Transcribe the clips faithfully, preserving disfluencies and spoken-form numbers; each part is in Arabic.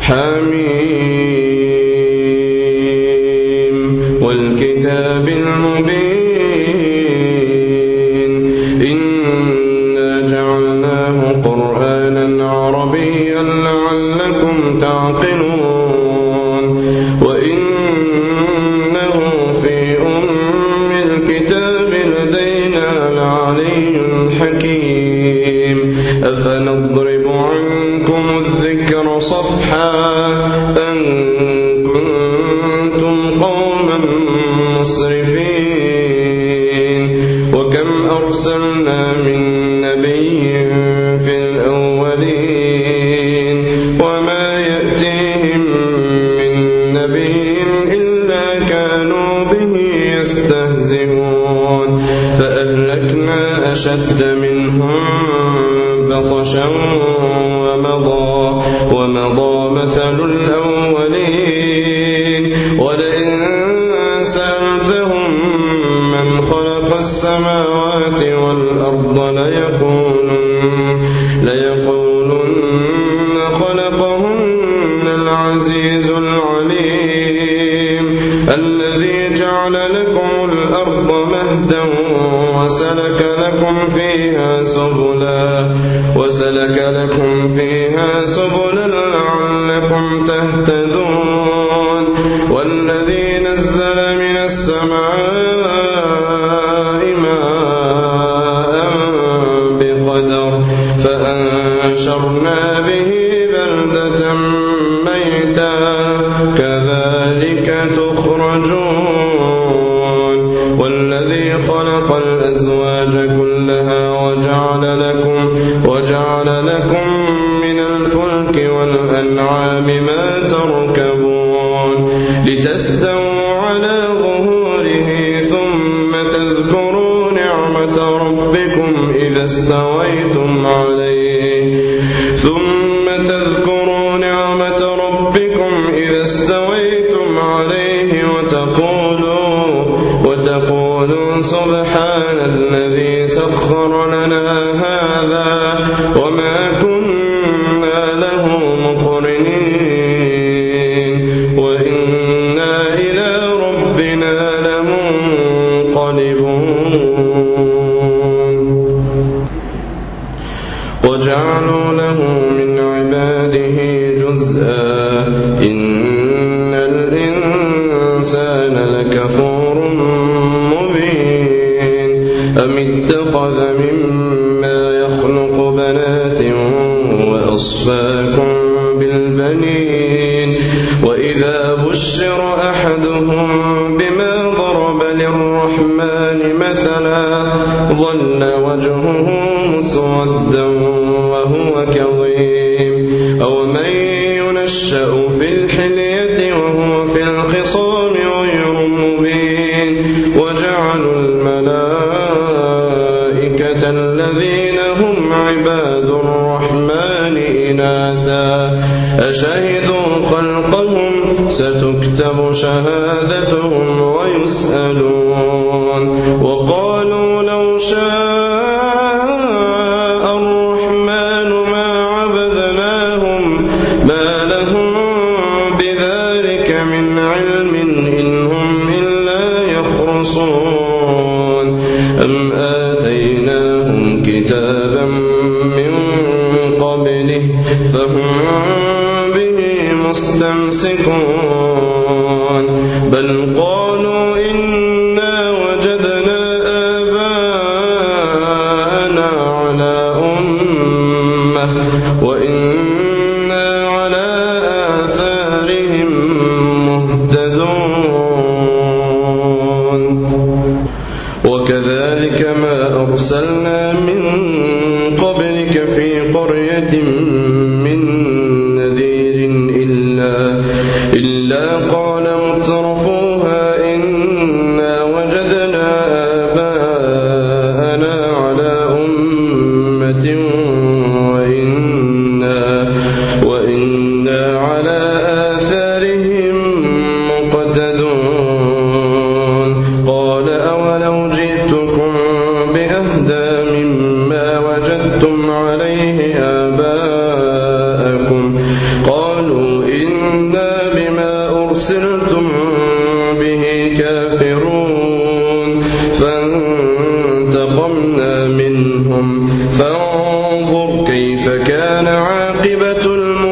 حميم والكتاب المبين إنا جعلناه قرآنا عربيا لعلكم تعقلون وإنه في أم الكتاب لدينا لعلي حكيم أفنضرب عنكم الذكر صفحا أن كنتم قوما مسرفين وكم أرسلنا من نبي في الأولين وما يأتيهم من نبي إلا كانوا به يستهزئون فأهلكنا أشد منهم بطشا ومضى ومضى مثل الأولين ولئن سألتهم من خلق السماوات والأرض ليقولن, ليقولن خلقهن العزيز العليم الذي جعل لكم الأرض مهدا وسلك لكم فيها سبلا وسلك لكم فيها سبلا لعلكم تهتدون والذي نزل من السماء ماء بقدر فأنشرنا به بلدة ميتا كذلك تخرجون والذي خلق الأزواج كلها وجعل لكم وجعل لكم من الفلك والأنعام ما تركبون لتستووا على ظهوره ثم تذكروا نعمة ربكم إذا استويتم عليه ثم تذكروا نعمة ربكم إذا استويتم عليه وتقولوا وتقولوا سبحان الذي سخر لنا هذا وما كنا له مقرنين وإنا إلى ربنا لمنقلبون وجعلوا له من عباده جزءا إن الإنسان لكفور مبين أم اتخذ مما يخلق بنات وأصفاكم بالبنين وإذا بشر أحدهم بما ضرب للرحمن مثلا ظل وجهه مسودا وهو كظيم أو من ينشأ في الحلية وهو في الخصام غير مبين وجعلوا الملائكة الذين هم عباد الرحمن إناثا أشهدوا خلقهم ستكتب شهادتهم ويسألون وقالوا لو شاء الرحمن ما عبدناهم ما لهم بذلك من علم إن هم إلا يخرصون أم آتيناهم كتابا من قبله فهم به مستمسكون بل قالوا إنا وجدنا آباءنا على أمة وإنا على آثارهم مهتدون وكذلك ما أرسلنا من قبلك في قرية من نذير إلا, إلا قال مترفوها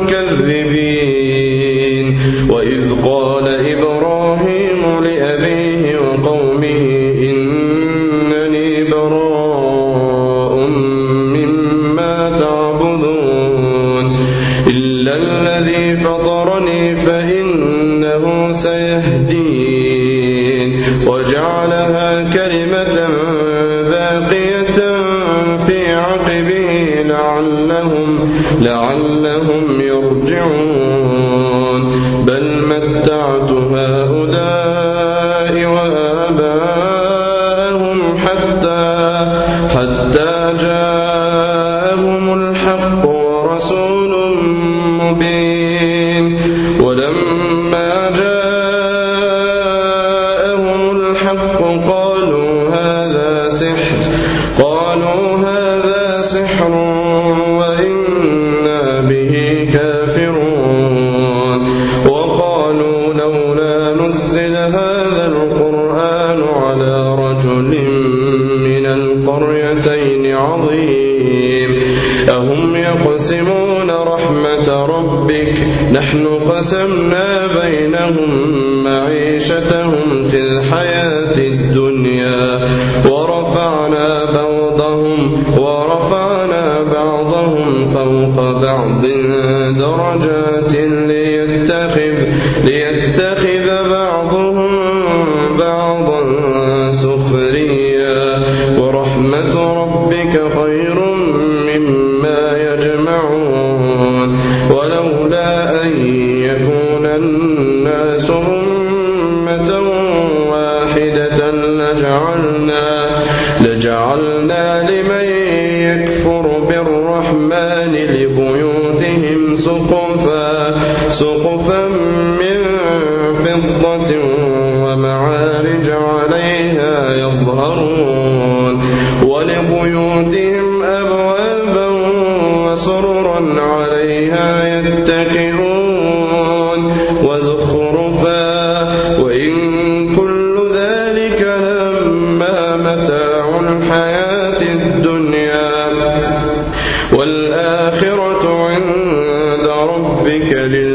المكذبين وإذ قال إبراهيم لأبيه وقومه إنني براء مما تعبدون إلا الذي فطرني فإنه سيهدين وجعلها كلمة باقية في عقبه لعلهم, لعلهم يرجعون بل متعت هؤلاء وآباءهم حتى, حتى جاءهم الحق ورسول مبين ولما جاءهم الحق قالوا هذا سحر قالوا هذا سحر وإنا به كافرون وقالوا لولا نزل هذا القرآن على رجل من القريتين عظيم أهم يقسمون رحمة ربك نحن قسمنا بينهم معيشتهم في الحياة الدنيا ورفعنا بعضهم ورفعنا بعضهم فوق بعض درجات ليتخذ, ليتخذ بعضهم بعضا سخريا ورحمة ربك خير مما يجمعون ولولا أن يكون الناس أمة واحدة لجعلنا, لجعلنا لمن يكفر بالرحمن لبيوتهم سقفا, سقفا من فضة ومعارج عليها يظهرون ولبيوتهم أبوابا وسررا عليها يتكئون وزخرفا وإن كل ذلك لما متاع الحياة الدنيا والآخرة عند ربك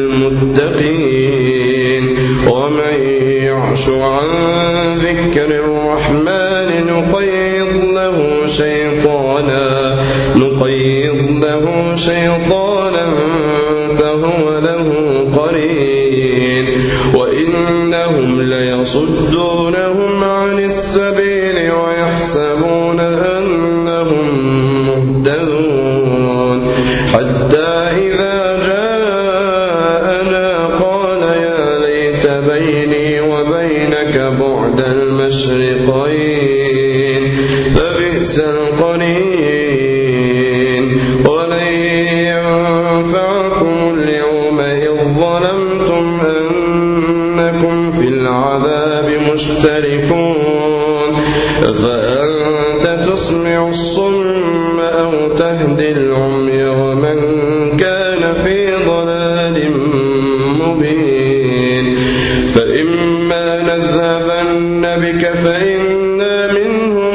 للمتقين ومن يعش عن ذكر الرحمن نقيض له شيطانا نقيض له شيطانا فهو له قرين وإنهم ليصدونهم عن السبيل ويحسبون أنهم مهتدون حتى إذا جاءنا قال يا ليت بيني وبينك بعد المشرقين فبئس القرين ولن ينفعكم اليوم إذ ظلمتم أنكم في العذاب مشتركون فأنت تسمع الصم أو تهدي العمي ومن كان في ضلال مبين فإما نذهبن بك فإنا منهم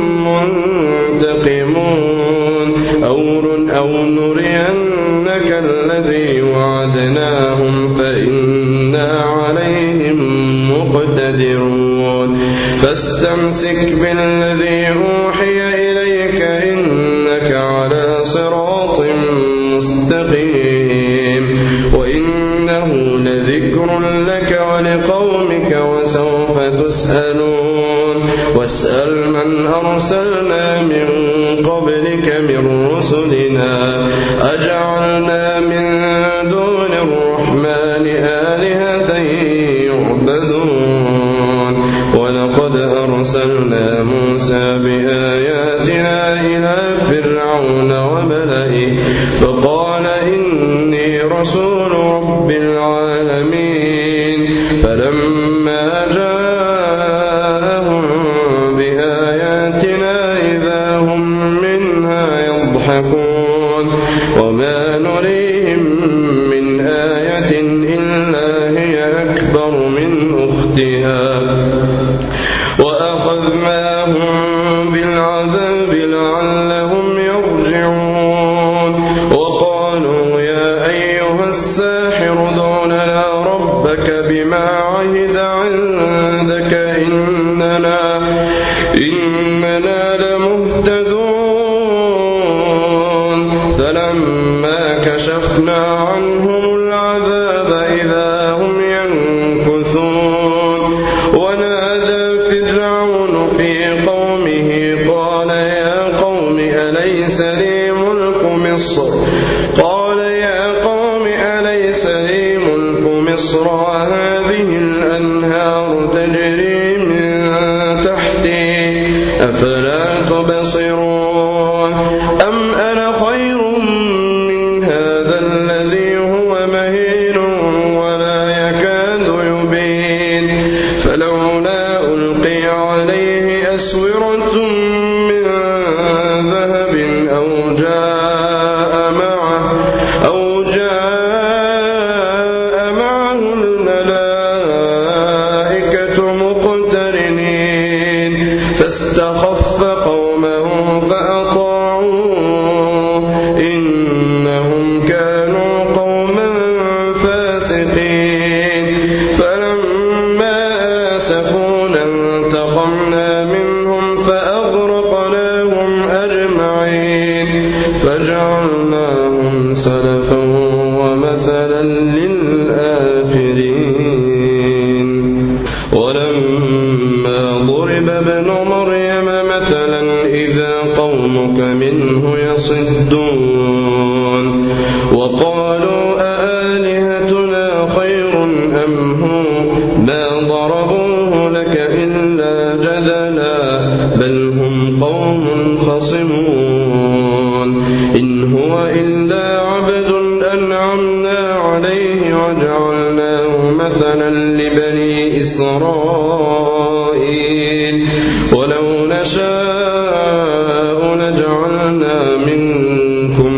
منتقمون أو نرينك الذي وعدناهم فإنا عليهم مقتدرون فاستمسك بالذي أوحي إليك إنك على صراط مستقيم وإنه لذكر لك ولقومك وسوف تسألون واسأل من أرسلنا من قبلك من رسلنا أجعلنا من دون الرحمن آلهة يعبدون ولقد أرسلنا موسى بآياتنا إلى فرعون وملئه فقال إني رسول رب العالمين فلما جاءهم بآياتنا إذا هم منها يضحكون وما نريهم من آية إلا هي أكبر من أختها وأخذناهم بالعذاب لعلهم يرجعون وقالوا يا أيها الساحر ادع لنا ربك بما عهد عندك إننا, إننا لمهتدون فلما كشفنا عنهم العذاب إذا هم ينكثون ونادى فرعون في قومه قال يا قوم أليس لي ملك مصر قال يا قوم أليس لي ملك مصر وهذه الأنهار تجري من تحتي أفلا تبصرون أم أنا خير من هذا الذي هو مهين ولا يكاد يبين فلولا ألقي عليه أسورة من ذهب أو جاء معه أو جاء معه الملائكة مقترنين فاستخف قومه فأطاعوه إنهم كانوا قوما فاسقين فلما آسفونا انتقمنا منهم فأغرقناهم أجمعين فجعلناهم سلفا ومثلا للآخرين ولما ضرب ابن مريم مثلا إذا قومك منه يصدون وقالوا أآلهتنا خير أم هو ما ضربوه لك إلا جدلا بل هم قوم خصمون إن هو إلا عبد أنعمنا عليه وجعلناه مثلا لبني إسرائيل ولو نشاء لجعلنا منكم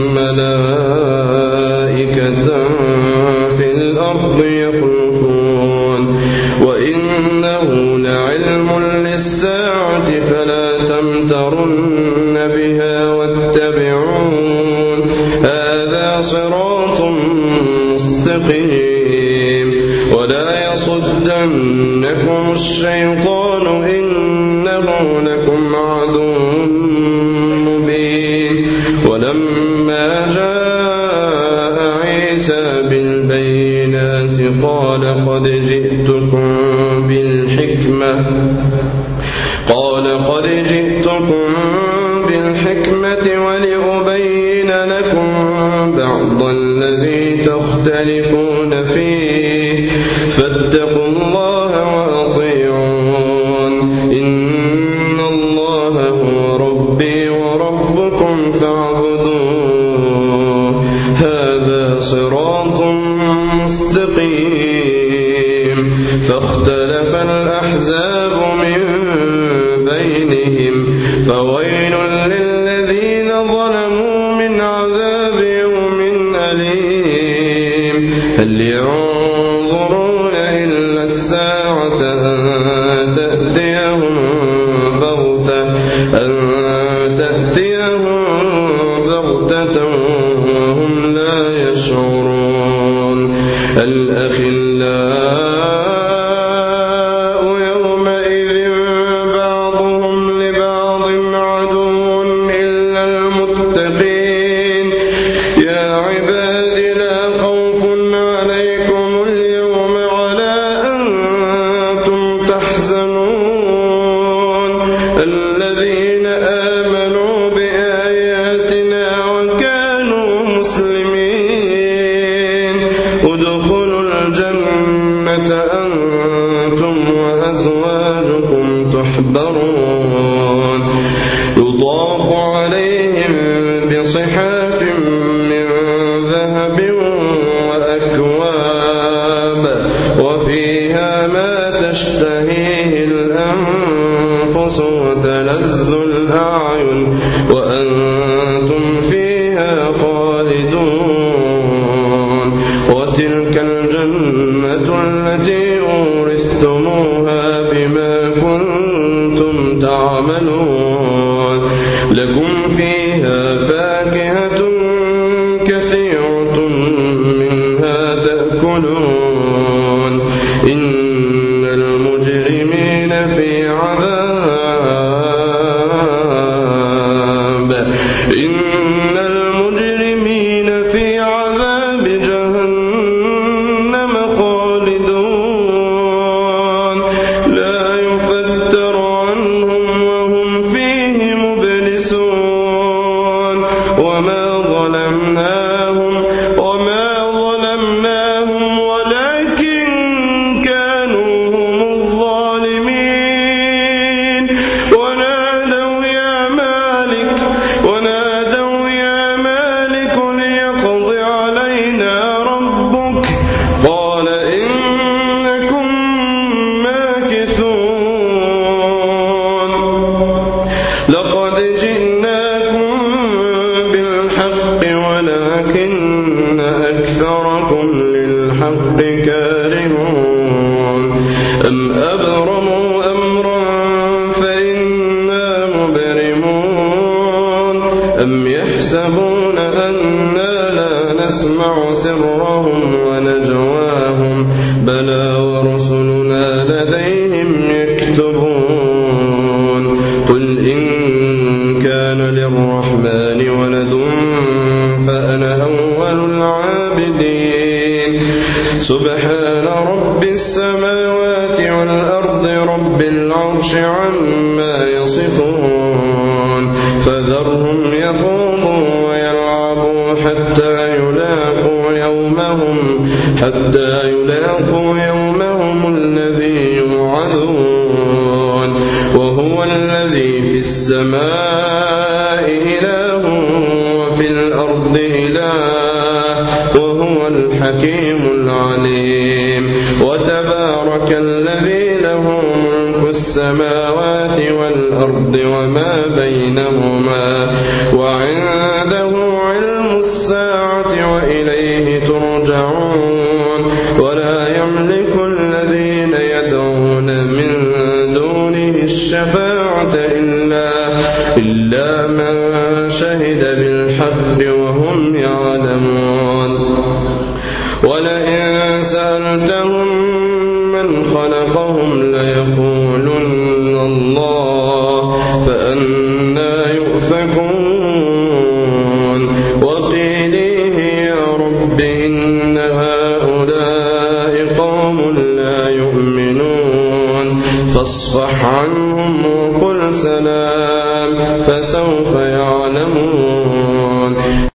ملائكة في الأرض يخلفون وإنه لعلم للساعة فلا تمترن بها واتبعون هذا صراط مستقيم ولا يصدنكم الشيطان إنه لكم عدو مبين ولما جاء عيسى بالبينات قال قد جئتكم بالحكمة قال قد جئتكم بالحكمة ولأبين لكم بعض الذي تختلفون فيه فاتقوا الله وأطيعون إن الله هو ربي وربكم فاعبدوه هذا صراط مستقيم فاختلف الأحزاب من بينهم فويل للذين ظلموا من عذاب يوم أليم هل ينظرون إلا الساعة أن تأتيهم بغتة أن تأتيهم بغتة وهم لا يشعرون الأخلاء يومئذ بعضهم لبعض عدو إلا المتقين يا عباد لا خوف عليكم اليوم ولا أنتم تحزنون الذين آمنوا بآياتنا وكانوا مسلمين ادخلوا الجنة أنتم وأزواجكم تحبرون يطاف عليهم بصحاف من ذهب وأكواب وفيها ما تشتهيه الأنفس وتلذ الأعين وأنتم فيها خالدون وتلك الجنة التي أورثتموها بما كنتم تعملون لكم فيها فاكهة كثيرة يدخلون إن المجرمين في عذاب إن المجرمين في عذاب جهنم خالدون لا يفتر عنهم وهم فيه مبلسون وما ظلمناهم وما ظلمناهم ولكن كانوا هم الظالمين ونادوا يا مالك ونادوا يا مالك ليقض علينا ربك قال إنكم ماكثون لقد جئناكم بالحق ولكن أكثركم للحق كارهون أم أبرموا أمرا فإنا مبرمون أم يحسبون أنا لا نسمع سرهم ونجواهم بلى ورسلنا لديهم يكتبون قل إن كان للرحمن ولد فأنا أول العابدين سبحان رب السماوات والأرض رب العرش عما يصفون فذرهم يخوضوا ويلعبوا حتى يلاقوا يومهم حتى يلاقوا يومهم الذي يوعدون وهو الذي في السماء إله وفي الأرض إله وهو الحكيم العليم وتبارك الذي له ملك السماوات والأرض وما بينهما وعنده علم الساعة وإليه ترجعون ولا يملك الذين يدعون من دونه الشفاعة إلا, إلا من شهد بالحق وهم يعلمون ولئن سألتهم من خلقهم ليقولن الله فأنى يؤفكون وقيله يا رب إن هؤلاء قوم لا يؤمنون فاصفح عنهم وقل سلام فسوف يعلمون